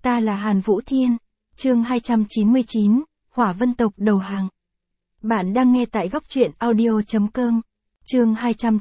Ta là Hàn Vũ Thiên. Chương 299, Hỏa Vân tộc đầu hàng. Bạn đang nghe tại góc truyện audio.com. Chương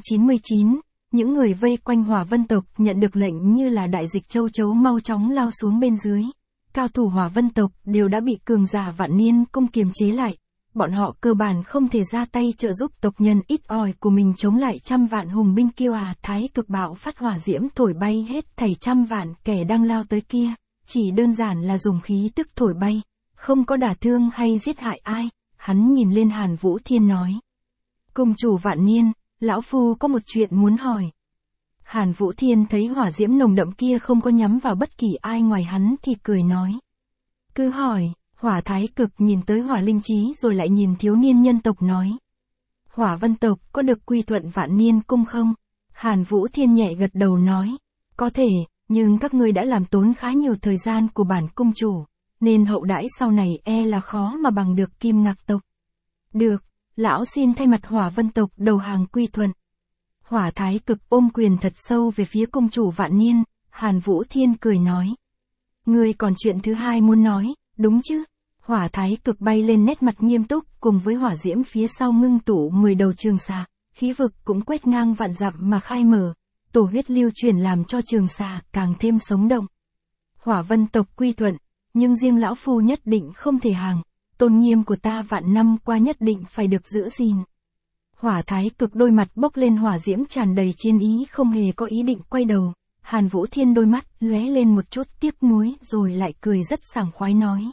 299, những người vây quanh Hỏa Vân tộc nhận được lệnh như là đại dịch châu chấu mau chóng lao xuống bên dưới. Cao thủ Hỏa Vân tộc đều đã bị cường giả Vạn Niên Cung kiềm chế lại. Bọn họ cơ bản không thể ra tay trợ giúp tộc nhân ít ỏi của mình chống lại trăm vạn hùng binh kiêu thái cực bạo phát hỏa diễm thổi bay hết thảy trăm vạn kẻ đang lao tới kia. Chỉ đơn giản là dùng khí tức thổi bay, không có đả thương hay giết hại ai. Hắn nhìn lên Hàn Vũ Thiên nói. Cung chủ Vạn Niên, lão phu có một chuyện muốn hỏi. Hàn Vũ Thiên thấy hỏa diễm nồng đậm kia không có nhắm vào bất kỳ ai ngoài hắn thì cười nói. Cứ hỏi. Hỏa Thái Cực nhìn tới Hỏa Linh Chí rồi lại nhìn thiếu niên nhân tộc nói. Hỏa Vân tộc có được quy thuận Vạn Niên Cung không? Hàn Vũ Thiên nhẹ gật đầu nói. Có thể, nhưng các ngươi đã làm tốn khá nhiều thời gian của bản cung chủ, nên hậu đãi sau này là khó mà bằng được Kim Ngạc tộc. Được, lão xin thay mặt Hỏa Vân tộc đầu hàng quy thuận. Hỏa Thái Cực ôm quyền thật sâu về phía cung chủ Vạn Niên. Hàn Vũ Thiên cười nói. Ngươi còn chuyện thứ hai muốn nói, đúng chứ? Hỏa Thái Cực bay lên nét mặt nghiêm túc, cùng với hỏa diễm phía sau ngưng tụ 10 đầu trường xà, khí vực cũng quét ngang vạn dặm mà khai mở, tổ huyết lưu truyền làm cho trường xà càng thêm sống động. Hỏa Vân tộc quy thuận, nhưng riêng lão phu nhất định không thể hàng, tôn nghiêm của ta vạn năm qua nhất định phải được giữ gìn. Hỏa Thái Cực đôi mặt bốc lên hỏa diễm tràn đầy chiến ý, không hề có ý định quay đầu. Hàn Vũ Thiên đôi mắt lóe lên một chút tiếc nuối rồi lại cười rất sảng khoái nói.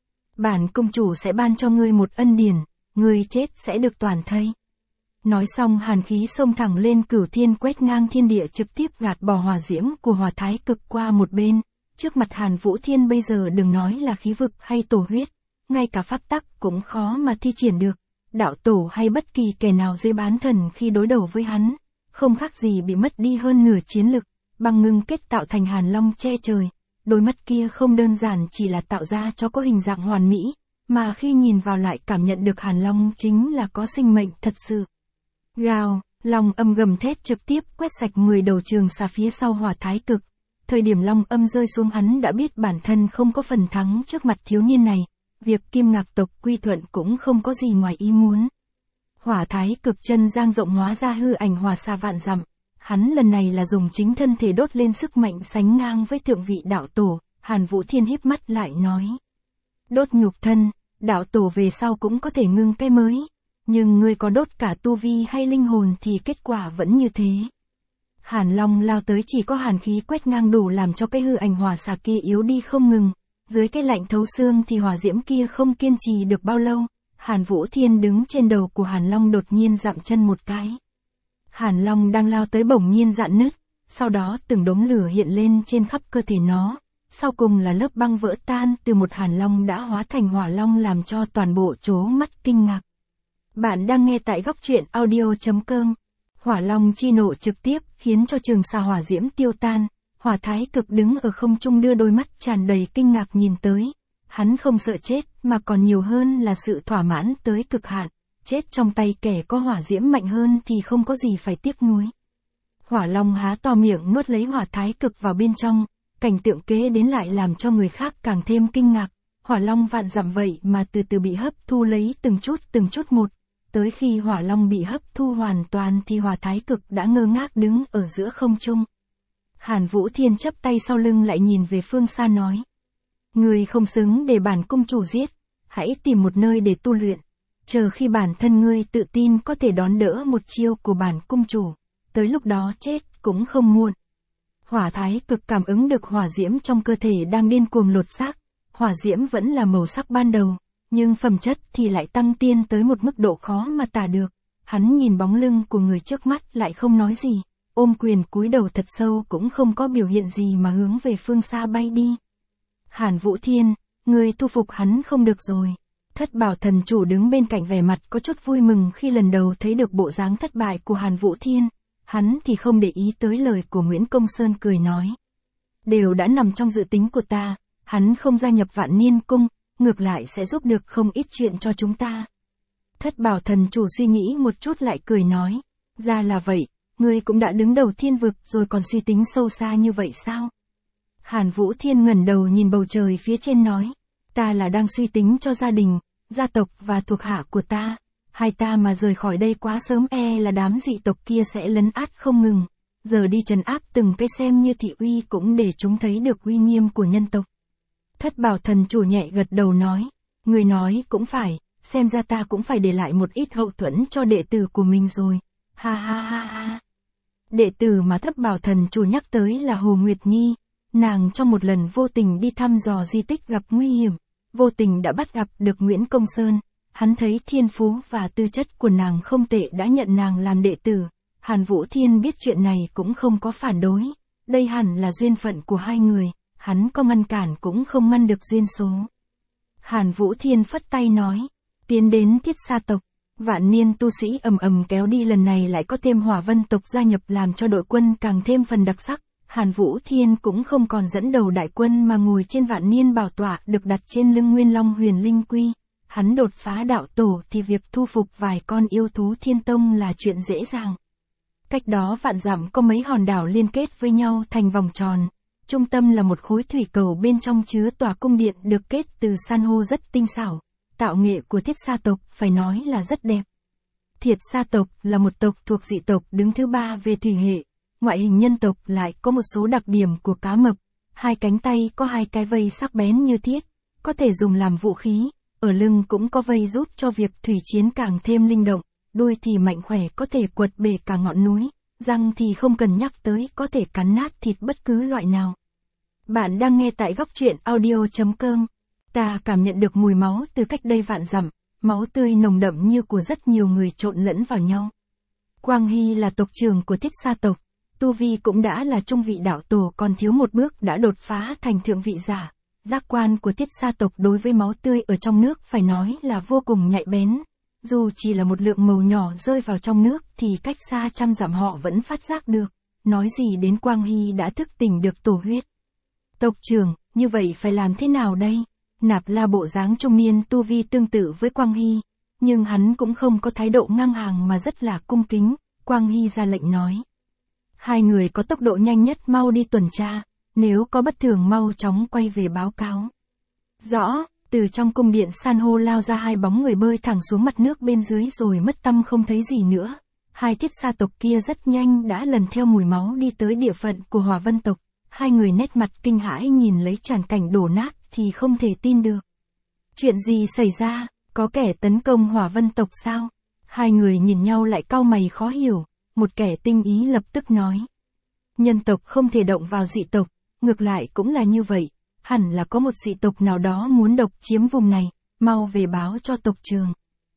Bản cung chủ sẽ ban cho ngươi một ân điển, ngươi chết sẽ được toàn thây. Nói xong hàn khí xông thẳng lên cửu thiên quét ngang thiên địa, trực tiếp gạt bỏ hỏa diễm của Hỏa Thái Cực qua một bên. Trước mặt Hàn Vũ Thiên bây giờ đừng nói là khí vực hay tổ huyết, ngay cả pháp tắc cũng khó mà thi triển được. Đạo tổ hay bất kỳ kẻ nào dưới bán thần khi đối đầu với hắn, không khác gì bị mất đi hơn nửa chiến lực. Băng ngưng kết tạo thành Hàn Long che trời. Đôi mắt kia không đơn giản chỉ là tạo ra cho có hình dạng hoàn mỹ, mà khi nhìn vào lại cảm nhận được Hàn Long chính là có sinh mệnh thật sự. Gào, long âm gầm thét trực tiếp quét sạch 10 đầu trường xà phía sau Hỏa Thái Cực. Thời điểm long âm rơi xuống hắn đã biết bản thân không có phần thắng trước mặt thiếu niên này, việc Kim Ngạc tộc quy thuận cũng không có gì ngoài ý muốn. Hỏa Thái Cực chân giang rộng hóa ra hư ảnh hỏa xà vạn dặm. Hắn lần này là dùng chính thân thể đốt lên sức mạnh sánh ngang với thượng vị đạo tổ. Hàn Vũ Thiên híp mắt lại nói. Đốt nhục thân, đạo tổ về sau cũng có thể ngưng cái mới. Nhưng ngươi có đốt cả tu vi hay linh hồn thì kết quả vẫn như thế. Hàn Long lao tới chỉ có hàn khí quét ngang đủ làm cho cái hư ảnh hỏa xà kia yếu đi không ngừng. Dưới cái lạnh thấu xương thì hỏa diễm kia không kiên trì được bao lâu. Hàn Vũ Thiên đứng trên đầu của Hàn Long đột nhiên dậm chân một cái. Hàn Long đang lao tới bỗng nhiên rạn nứt, sau đó từng đốm lửa hiện lên trên khắp cơ thể nó, sau cùng là lớp băng vỡ tan, từ một Hàn Long đã hóa thành Hỏa Long làm cho toàn bộ trố mắt kinh ngạc. Bạn đang nghe tại góc truyện audio.com. Hỏa Long chi nộ trực tiếp khiến cho trường xà hỏa diễm tiêu tan. Hỏa Thái Cực đứng ở không trung đưa đôi mắt tràn đầy kinh ngạc nhìn tới. Hắn không sợ chết mà còn nhiều hơn là sự thỏa mãn tới cực hạn. Chết trong tay kẻ có hỏa diễm mạnh hơn thì không có gì phải tiếc nuối. Hỏa Long há to miệng nuốt lấy Hỏa Thái Cực vào bên trong, cảnh tượng kế đến lại làm cho người khác càng thêm kinh ngạc. Hỏa Long vạn dặm vậy mà từ từ bị hấp thu lấy từng chút một. Tới khi Hỏa Long bị hấp thu hoàn toàn thì Hỏa Thái Cực đã ngơ ngác đứng ở giữa không trung. Hàn Vũ Thiên chắp tay sau lưng lại nhìn về phương xa nói. Ngươi không xứng để bản cung chủ giết, hãy tìm một nơi để tu luyện. Chờ khi bản thân ngươi tự tin có thể đón đỡ một chiêu của bản cung chủ, tới lúc đó chết cũng không muộn. Hỏa Thái Cực cảm ứng được hỏa diễm trong cơ thể đang điên cuồng lột xác. Hỏa diễm vẫn là màu sắc ban đầu, nhưng phẩm chất thì lại tăng tiên tới một mức độ khó mà tả được. Hắn nhìn bóng lưng của người trước mắt lại không nói gì, ôm quyền cúi đầu thật sâu cũng không có biểu hiện gì mà hướng về phương xa bay đi. Hàn Vũ Thiên, ngươi thu phục hắn không được rồi. Thất Bảo thần chủ đứng bên cạnh vẻ mặt có chút vui mừng khi lần đầu thấy được bộ dáng thất bại của Hàn Vũ Thiên. Hắn thì không để ý tới lời của Nguyễn Công Sơn cười nói. Đều đã nằm trong dự tính của ta, hắn không gia nhập Vạn Niên Cung, ngược lại sẽ giúp được không ít chuyện cho chúng ta. Thất Bảo thần chủ suy nghĩ một chút lại cười nói. Ra là vậy, ngươi cũng đã đứng đầu thiên vực rồi còn suy tính sâu xa như vậy sao? Hàn Vũ Thiên ngẩng đầu nhìn bầu trời phía trên nói. Ta là đang suy tính cho gia đình, gia tộc và thuộc hạ của ta. Hai ta mà rời khỏi đây quá sớm là đám dị tộc kia sẽ lấn át không ngừng. Giờ đi trấn áp từng cái xem như thị uy cũng để chúng thấy được uy nghiêm của nhân tộc. Thất Bảo thần chủ nhẹ gật đầu nói. Người nói cũng phải, xem ra ta cũng phải để lại một ít hậu thuẫn cho đệ tử của mình rồi. Ha ha ha ha. Đệ tử mà Thất Bảo thần chủ nhắc tới là Hồ Nguyệt Nhi. Nàng trong một lần vô tình đi thăm dò di tích gặp nguy hiểm, vô tình đã bắt gặp được Nguyễn Công Sơn. Hắn thấy thiên phú và tư chất của nàng không tệ đã nhận nàng làm đệ tử. Hàn Vũ Thiên biết chuyện này cũng không có phản đối. Đây hẳn là duyên phận của hai người, hắn có ngăn cản cũng không ngăn được duyên số. Hàn Vũ Thiên phất tay nói, tiến đến Thiết Sa tộc. Vạn niên tu sĩ ầm ầm kéo đi, lần này lại có thêm Hỏa Vân tộc gia nhập làm cho đội quân càng thêm phần đặc sắc. Hàn Vũ Thiên cũng không còn dẫn đầu đại quân mà ngồi trên vạn niên bảo tọa được đặt trên lưng Nguyên Long Huyền Linh Quy. Hắn đột phá đạo tổ thì việc thu phục vài con yêu thú Thiên Tông là chuyện dễ dàng. Cách đó vạn dặm có mấy hòn đảo liên kết với nhau thành vòng tròn. Trung tâm là một khối thủy cầu, bên trong chứa tòa cung điện được kết từ san hô rất tinh xảo. Tạo nghệ của Thiết Sa tộc phải nói là rất đẹp. Thiết Sa tộc là một tộc thuộc dị tộc đứng thứ 3 về thủy hệ. Ngoại hình nhân tộc lại có một số đặc điểm của cá mập. Hai cánh tay có hai cái vây sắc bén như thiết, có thể dùng làm vũ khí. Ở lưng cũng có vây giúp cho việc thủy chiến càng thêm linh động. Đuôi thì mạnh khỏe, có thể quật bể cả ngọn núi. Răng thì không cần nhắc tới, có thể cắn nát thịt bất cứ loại nào. Bạn đang nghe tại góc truyện audio.com. Ta cảm nhận được mùi máu từ cách đây vạn dặm, máu tươi nồng đậm như của rất nhiều người trộn lẫn vào nhau. Quang Hy là tộc trưởng của Thiết Sa tộc, tu vi cũng đã là trung vị đạo tổ, còn thiếu một bước đã đột phá thành thượng vị giả. Giác quan của Thiết Sa tộc đối với máu tươi ở trong nước phải nói là vô cùng nhạy bén. Dù chỉ là một lượng màu nhỏ rơi vào trong nước thì cách xa trăm dặm họ vẫn phát giác được. Nói gì đến Quang Hy đã thức tỉnh được tổ huyết. Tộc trưởng, như vậy phải làm thế nào đây? Nạp La bộ dáng trung niên tu vi tương tự với Quang Hy, nhưng hắn cũng không có thái độ ngang hàng mà rất là cung kính. Quang Hy ra lệnh nói. Hai người có tốc độ nhanh nhất mau đi tuần tra, nếu có bất thường mau chóng quay về báo cáo. Rõ. Từ trong cung điện san hô lao ra hai bóng người bơi thẳng xuống mặt nước bên dưới rồi mất tăm không thấy gì nữa. Hai Thiết Sa tộc kia rất nhanh đã lần theo mùi máu đi tới địa phận của Hỏa Vân tộc. Hai người nét mặt kinh hãi nhìn lấy tràn cảnh đổ nát thì không thể tin được. Chuyện gì xảy ra, có kẻ tấn công Hỏa Vân tộc sao? Hai người nhìn nhau lại cau mày khó hiểu, một kẻ tinh ý lập tức nói. Nhân tộc không thể động vào dị tộc, ngược lại cũng là như vậy. Hẳn là có một dị tộc nào đó muốn độc chiếm vùng này, mau về báo cho tộc trưởng.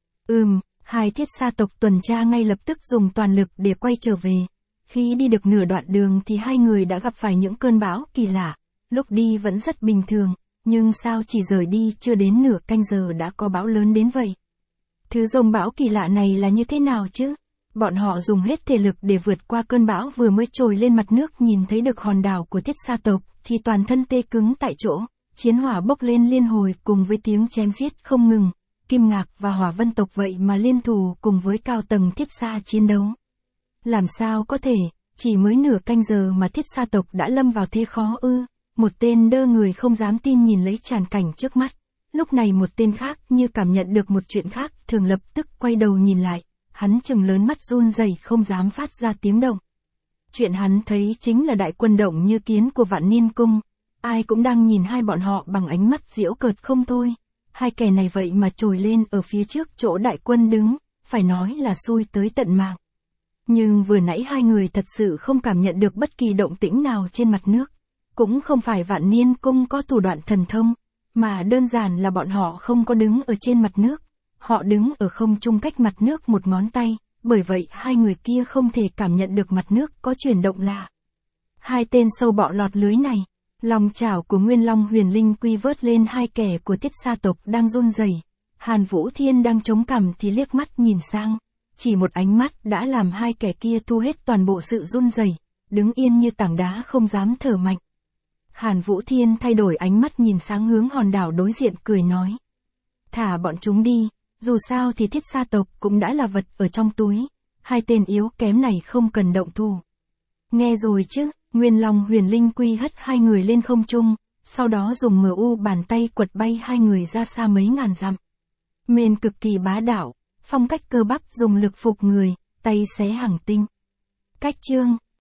Hai Thiết Sa tộc tuần tra ngay lập tức dùng toàn lực để quay trở về. Khi đi được nửa đoạn đường thì hai người đã gặp phải những cơn bão kỳ lạ. Lúc đi vẫn rất bình thường, nhưng sao chỉ rời đi chưa đến nửa canh giờ đã có bão lớn đến vậy? Thứ dông bão kỳ lạ này là như thế nào chứ? Bọn họ dùng hết thể lực để vượt qua cơn bão, vừa mới trồi lên mặt nước nhìn thấy được hòn đảo của Thiết Sa tộc thì toàn thân tê cứng tại chỗ, chiến hỏa bốc lên liên hồi cùng với tiếng chém giết không ngừng. Kim Ngạc và Hỏa Vân tộc vậy mà liên thủ cùng với cao tầng Thiết Sa chiến đấu. Làm sao có thể, chỉ mới nửa canh giờ mà Thiết Sa tộc đã lâm vào thế khó ư? Một tên đơ người không dám tin nhìn lấy tràn cảnh trước mắt. Lúc này một tên khác như cảm nhận được một chuyện khác thường lập tức quay đầu nhìn lại. Hắn trừng lớn mắt run rẩy không dám phát ra tiếng động. Chuyện hắn thấy chính là đại quân động như kiến của Vạn Niên Cung. Ai cũng đang nhìn hai bọn họ bằng ánh mắt giễu cợt không thôi. Hai kẻ này vậy mà trồi lên ở phía trước chỗ đại quân đứng, phải nói là xui tới tận mạng. Nhưng vừa nãy hai người thật sự không cảm nhận được bất kỳ động tĩnh nào trên mặt nước. Cũng không phải Vạn Niên Cung có thủ đoạn thần thông, mà đơn giản là bọn họ không có đứng ở trên mặt nước. Họ đứng ở không trung cách mặt nước một ngón tay, bởi vậy hai người kia không thể cảm nhận được mặt nước có chuyển động lạ. Hai tên sâu bọ lọt lưới này, lòng chảo của Nguyên Long Huyền Linh Quy vớt lên hai kẻ của Thiết Sa tộc đang run rẩy. Hàn Vũ Thiên đang chống cằm thì liếc mắt nhìn sang, chỉ một ánh mắt đã làm hai kẻ kia thu hết toàn bộ sự run rẩy, đứng yên như tảng đá không dám thở mạnh. Hàn Vũ Thiên thay đổi ánh mắt nhìn sang hướng hòn đảo đối diện cười nói. Thả bọn chúng đi, dù sao thì Thiết Sa tộc cũng đã là vật ở trong túi, hai tên yếu kém này không cần động thủ. Nghe rồi chứ, Nguyên Long Huyền Linh Quy hất hai người lên không trung, sau đó dùng MU bàn tay quật bay hai người ra xa mấy ngàn dặm. Mên cực kỳ bá đạo, phong cách cơ bắp dùng lực phục người, tay xé hàng tinh. Cách chương